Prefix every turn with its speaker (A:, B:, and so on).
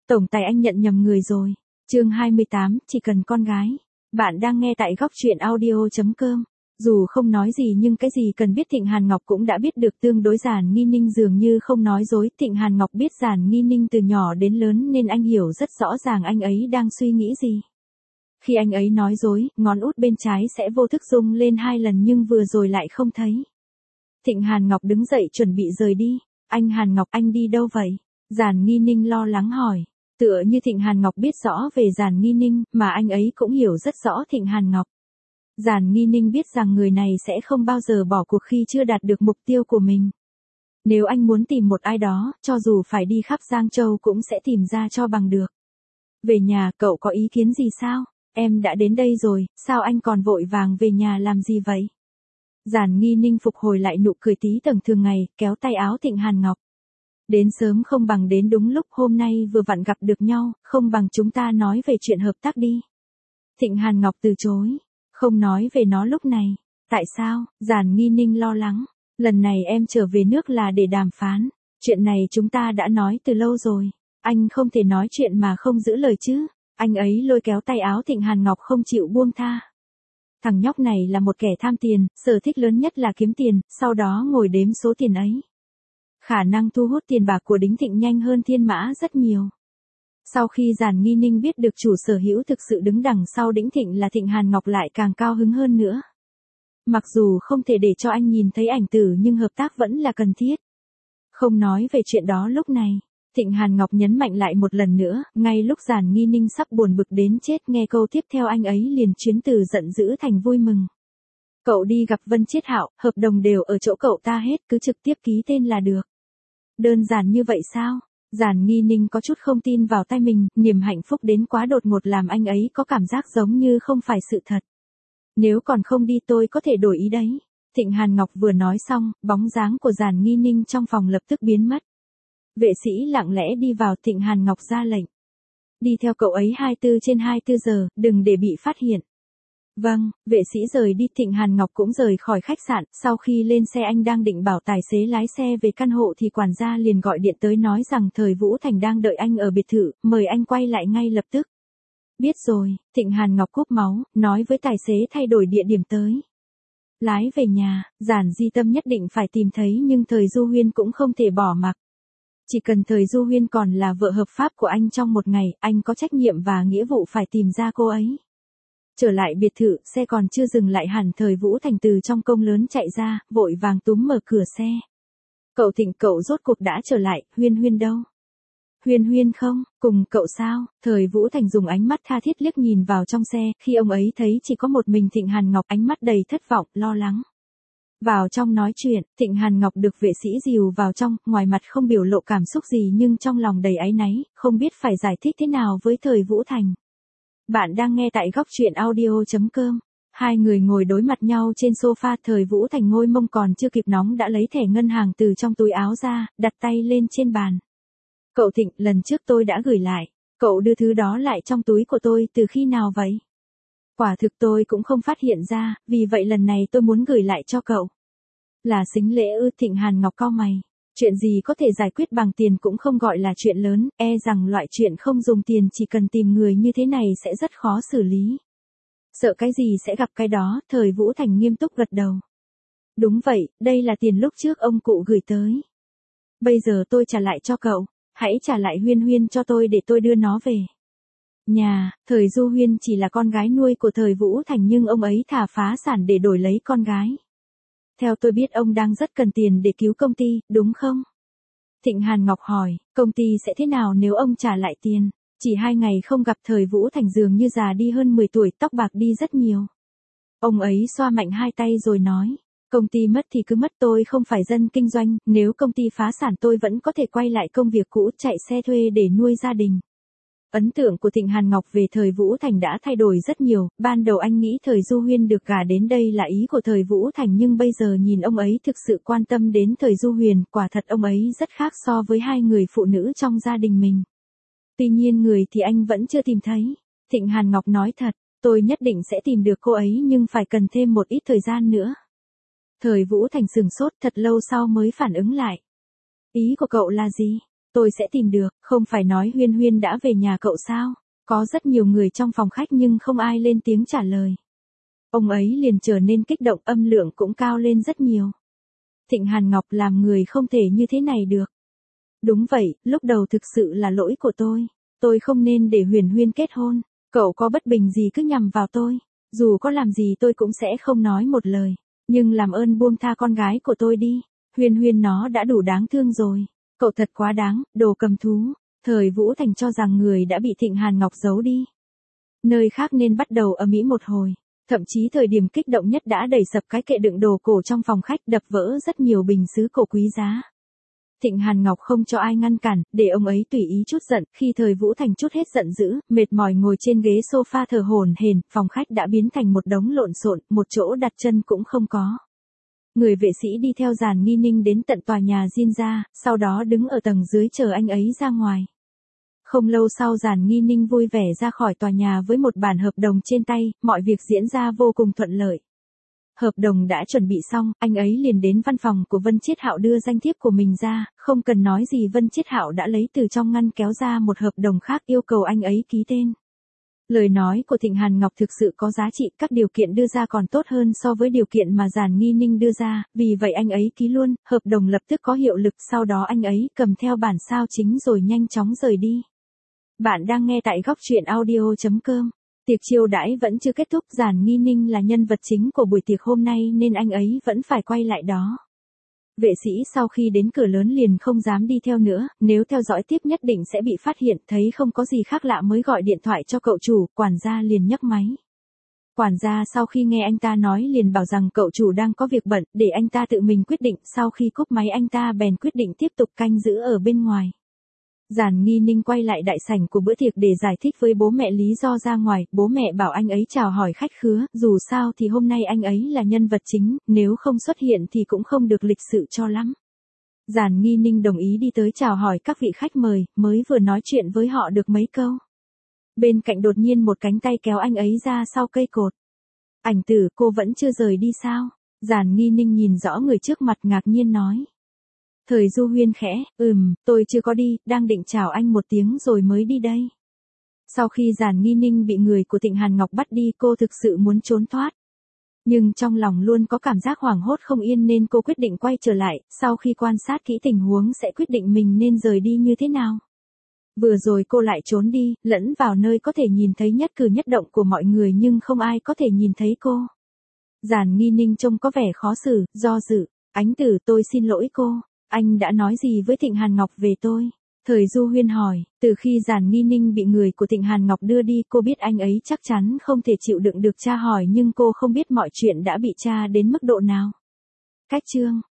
A: Tổng tài anh nhận nhầm người rồi. Chương 28, chỉ cần con gái. Bạn đang nghe tại góc truyện audio.com. Dù không nói gì nhưng cái gì cần biết Thịnh Hàn Ngọc cũng đã biết được tương đối. Giản Nghi Ninh dường như không nói dối. Thịnh Hàn Ngọc biết Giản Nghi Ninh từ nhỏ đến lớn nên anh hiểu rất rõ ràng anh ấy đang suy nghĩ gì. Khi anh ấy nói dối, ngón út bên trái sẽ vô thức rung lên 2 lần nhưng vừa rồi lại không thấy. Thịnh Hàn Ngọc đứng dậy chuẩn bị rời đi. Anh Hàn Ngọc, anh đi đâu vậy? Giản Nghi Ninh lo lắng hỏi. Tựa như Thịnh Hàn Ngọc biết rõ về Giản Nghi Ninh, mà anh ấy cũng hiểu rất rõ Thịnh Hàn Ngọc. Giản Nghi Ninh biết rằng người này sẽ không bao giờ bỏ cuộc khi chưa đạt được mục tiêu của mình. Nếu anh muốn tìm một ai đó, cho dù phải đi khắp Giang Châu cũng sẽ tìm ra cho bằng được. Về nhà, cậu có ý kiến gì sao? Em đã đến đây rồi, sao anh còn vội vàng về nhà làm gì vậy? Giản Nghi Ninh phục hồi lại nụ cười tí tầng thường ngày, kéo tay áo Thịnh Hàn Ngọc. Đến sớm không bằng đến đúng lúc, hôm nay vừa vặn gặp được nhau, không bằng chúng ta nói về chuyện hợp tác đi. Thịnh Hàn Ngọc từ chối, không nói về nó lúc này. Tại sao? Giản Nghi Ninh lo lắng. Lần này em trở về nước là để đàm phán. Chuyện này chúng ta đã nói từ lâu rồi. Anh không thể nói chuyện mà không giữ lời chứ. Anh ấy lôi kéo tay áo Thịnh Hàn Ngọc không chịu buông tha. Thằng nhóc này là một kẻ tham tiền, sở thích lớn nhất là kiếm tiền, sau đó ngồi đếm số tiền ấy. Khả năng thu hút tiền bạc của Đính Thịnh nhanh hơn Thiên Mã rất nhiều. Sau khi Giản Nghi Ninh biết được chủ sở hữu thực sự đứng đằng sau Đính Thịnh là Thịnh Hàn Ngọc lại càng cao hứng hơn nữa. Mặc dù không thể để cho anh nhìn thấy ảnh tử nhưng hợp tác vẫn là cần thiết. Không nói về chuyện đó lúc này. Thịnh Hàn Ngọc nhấn mạnh lại một lần nữa, ngay lúc Giản Nghi Ninh sắp buồn bực đến chết nghe câu tiếp theo anh ấy liền chuyển từ giận dữ thành vui mừng. Cậu đi gặp Vân Chiết Hạo, hợp đồng đều ở chỗ cậu ta hết, cứ trực tiếp ký tên là được. Đơn giản như vậy sao? Giản Nghi Ninh có chút không tin vào tay mình, niềm hạnh phúc đến quá đột ngột làm anh ấy có cảm giác giống như không phải sự thật. Nếu còn không đi tôi có thể đổi ý đấy. Thịnh Hàn Ngọc vừa nói xong, bóng dáng của Giản Nghi Ninh trong phòng lập tức biến mất. Vệ sĩ lặng lẽ đi vào, Thịnh Hàn Ngọc ra lệnh. Đi theo cậu ấy 24/24 giờ, đừng để bị phát hiện. Vâng, vệ sĩ rời đi. Thịnh Hàn Ngọc cũng rời khỏi khách sạn, sau khi lên xe anh đang định bảo tài xế lái xe về căn hộ thì quản gia liền gọi điện tới nói rằng Thời Vũ Thành đang đợi anh ở biệt thự, mời anh quay lại ngay lập tức. Biết rồi, Thịnh Hàn Ngọc cúp máu, nói với tài xế thay đổi địa điểm tới. Lái về nhà, Giản Di Tâm nhất định phải tìm thấy nhưng Thời Du Huyên cũng không thể bỏ mặc. Chỉ cần Thời Du Huyên còn là vợ hợp pháp của anh trong một ngày, anh có trách nhiệm và nghĩa vụ phải tìm ra cô ấy. Trở lại biệt thự, xe còn chưa dừng lại hẳn Thời Vũ Thành từ trong công lớn chạy ra, vội vàng túm mở cửa xe. Cậu Thịnh, cậu rốt cuộc đã trở lại, Huyên Huyên đâu? Huyên Huyên không, cùng cậu sao? Thời Vũ Thành dùng ánh mắt tha thiết liếc nhìn vào trong xe, khi ông ấy thấy chỉ có một mình Thịnh Hàn Ngọc, ánh mắt đầy thất vọng, lo lắng. Vào trong nói chuyện, Thịnh Hàn Ngọc được vệ sĩ dìu vào trong, ngoài mặt không biểu lộ cảm xúc gì nhưng trong lòng đầy áy náy, không biết phải giải thích thế nào với Thời Vũ Thành. Bạn đang nghe tại góc truyện audio.com. Hai người ngồi đối mặt nhau trên sofa, Thời Vũ Thành ngôi mông còn chưa kịp nóng đã lấy thẻ ngân hàng từ trong túi áo ra, đặt tay lên trên bàn. Cậu Thịnh, lần trước tôi đã gửi lại, cậu đưa thứ đó lại trong túi của tôi từ khi nào vậy? Quả thực tôi cũng không phát hiện ra, vì vậy lần này tôi muốn gửi lại cho cậu. Là sính lễ ư? Thịnh Hàn Ngọc cau mày. Chuyện gì có thể giải quyết bằng tiền cũng không gọi là chuyện lớn, e rằng loại chuyện không dùng tiền chỉ cần tìm người như thế này sẽ rất khó xử lý. Sợ cái gì sẽ gặp cái đó, Thời Vũ Thành nghiêm túc gật đầu. Đúng vậy, đây là tiền lúc trước ông cụ gửi tới. Bây giờ tôi trả lại cho cậu, hãy trả lại Huyên Huyên cho tôi để tôi đưa nó về. Nhà, Thời Du Huyên chỉ là con gái nuôi của Thời Vũ Thành nhưng ông ấy thà phá sản để đổi lấy con gái. Theo tôi biết ông đang rất cần tiền để cứu công ty, đúng không? Thịnh Hàn Ngọc hỏi, công ty sẽ thế nào nếu ông trả lại tiền? Chỉ 2 ngày không gặp Thời Vũ Thành dường như già đi hơn 10 tuổi, tóc bạc đi rất nhiều. Ông ấy xoa mạnh 2 tay rồi nói, công ty mất thì cứ mất, tôi không phải dân kinh doanh, nếu công ty phá sản tôi vẫn có thể quay lại công việc cũ, chạy xe thuê để nuôi gia đình. Ấn tượng của Thịnh Hàn Ngọc về Thời Vũ Thành đã thay đổi rất nhiều, ban đầu anh nghĩ Thời Du Huyên được gả đến đây là ý của Thời Vũ Thành nhưng bây giờ nhìn ông ấy thực sự quan tâm đến Thời Du Huyền, quả thật ông ấy rất khác so với 2 người phụ nữ trong gia đình mình. Tuy nhiên người thì anh vẫn chưa tìm thấy. Thịnh Hàn Ngọc nói thật, tôi nhất định sẽ tìm được cô ấy nhưng phải cần thêm một ít thời gian nữa. Thời Vũ Thành sừng sốt thật lâu sau mới phản ứng lại. Ý của cậu là gì? Tôi sẽ tìm được, không phải nói Huyên Huyên đã về nhà cậu sao? Có rất nhiều người trong phòng khách nhưng không ai lên tiếng trả lời. Ông ấy liền trở nên kích động, âm lượng cũng cao lên rất nhiều. Thịnh Hàn Ngọc làm người không thể như thế này được. Đúng vậy, lúc đầu thực sự là lỗi của tôi. Tôi không nên để Huyền Huyên kết hôn. Cậu có bất bình gì cứ nhằm vào tôi. Dù có làm gì tôi cũng sẽ không nói một lời. Nhưng làm ơn buông tha con gái của tôi đi. Huyền Huyên nó đã đủ đáng thương rồi. Cậu thật quá đáng, đồ cầm thú. Thời Vũ Thành cho rằng người đã bị Thịnh Hàn Ngọc giấu đi. Nơi khác nên bắt đầu ầm ĩ một hồi. Thậm chí thời điểm kích động nhất đã đẩy sập cái kệ đựng đồ cổ trong phòng khách, đập vỡ rất nhiều bình sứ cổ quý giá. Thịnh Hàn Ngọc không cho ai ngăn cản, để ông ấy tùy ý chút giận. Khi Thời Vũ Thành chút hết giận dữ, mệt mỏi ngồi trên ghế sofa thở hổn hển, phòng khách đã biến thành một đống lộn xộn, một chỗ đặt chân cũng không có. Người vệ sĩ đi theo Giản Nghi Ninh đến tận tòa nhà Diên gia, sau đó đứng ở tầng dưới chờ anh ấy ra ngoài. Không lâu sau Giản Nghi Ninh vui vẻ ra khỏi tòa nhà với một bản hợp đồng trên tay, mọi việc diễn ra vô cùng thuận lợi. Hợp đồng đã chuẩn bị xong, anh ấy liền đến văn phòng của Vân Chiết Hạo đưa danh thiếp của mình ra, không cần nói gì Vân Chiết Hạo đã lấy từ trong ngăn kéo ra một hợp đồng khác yêu cầu anh ấy ký tên. Lời nói của Thịnh Hàn Ngọc thực sự có giá trị, các điều kiện đưa ra còn tốt hơn so với điều kiện mà Giản Nghi Ninh đưa ra, vì vậy anh ấy ký luôn, hợp đồng lập tức có hiệu lực, sau đó anh ấy cầm theo bản sao chính rồi nhanh chóng rời đi. Bạn đang nghe tại góc truyện audio.com. Tiệc chiêu đãi vẫn chưa kết thúc, Giản Nghi Ninh là nhân vật chính của buổi tiệc hôm nay nên anh ấy vẫn phải quay lại đó. Vệ sĩ sau khi đến cửa lớn liền không dám đi theo nữa, nếu theo dõi tiếp nhất định sẽ bị phát hiện, thấy không có gì khác lạ mới gọi điện thoại cho cậu chủ, quản gia liền nhấc máy. Quản gia sau khi nghe anh ta nói liền bảo rằng cậu chủ đang có việc bận, để anh ta tự mình quyết định, sau khi cúp máy anh ta bèn quyết định tiếp tục canh giữ ở bên ngoài. Giản Nghi Ninh quay lại đại sảnh của bữa tiệc để giải thích với bố mẹ lý do ra ngoài, bố mẹ bảo anh ấy chào hỏi khách khứa, dù sao thì hôm nay anh ấy là nhân vật chính, nếu không xuất hiện thì cũng không được lịch sự cho lắm. Giản Nghi Ninh đồng ý đi tới chào hỏi các vị khách mời, mới vừa nói chuyện với họ được mấy câu. Bên cạnh đột nhiên một cánh tay kéo anh ấy ra sau cây cột. Ảnh Tử, cô vẫn chưa rời đi sao? Giản Nghi Ninh nhìn rõ người trước mặt ngạc nhiên nói. Thời Du Huyên khẽ, tôi chưa có đi, đang định chào anh một tiếng rồi mới đi đây. Sau khi Giản Nghi Ninh bị người của Thịnh Hàn Ngọc bắt đi cô thực sự muốn trốn thoát. Nhưng trong lòng luôn có cảm giác hoảng hốt không yên nên cô quyết định quay trở lại, sau khi quan sát kỹ tình huống sẽ quyết định mình nên rời đi như thế nào. Vừa rồi cô lại trốn đi, lẫn vào nơi có thể nhìn thấy nhất cử nhất động của mọi người nhưng không ai có thể nhìn thấy cô. Giản Nghi Ninh trông có vẻ khó xử, do dự. Ánh Tử, tôi xin lỗi cô. Anh đã nói gì với Thịnh Hàn Ngọc về tôi? Thời Du Huyên hỏi, từ khi Giản Nghi Ninh bị người của Thịnh Hàn Ngọc đưa đi cô biết anh ấy chắc chắn không thể chịu đựng được tra hỏi nhưng cô không biết mọi chuyện đã bị tra đến mức độ nào. Cách chương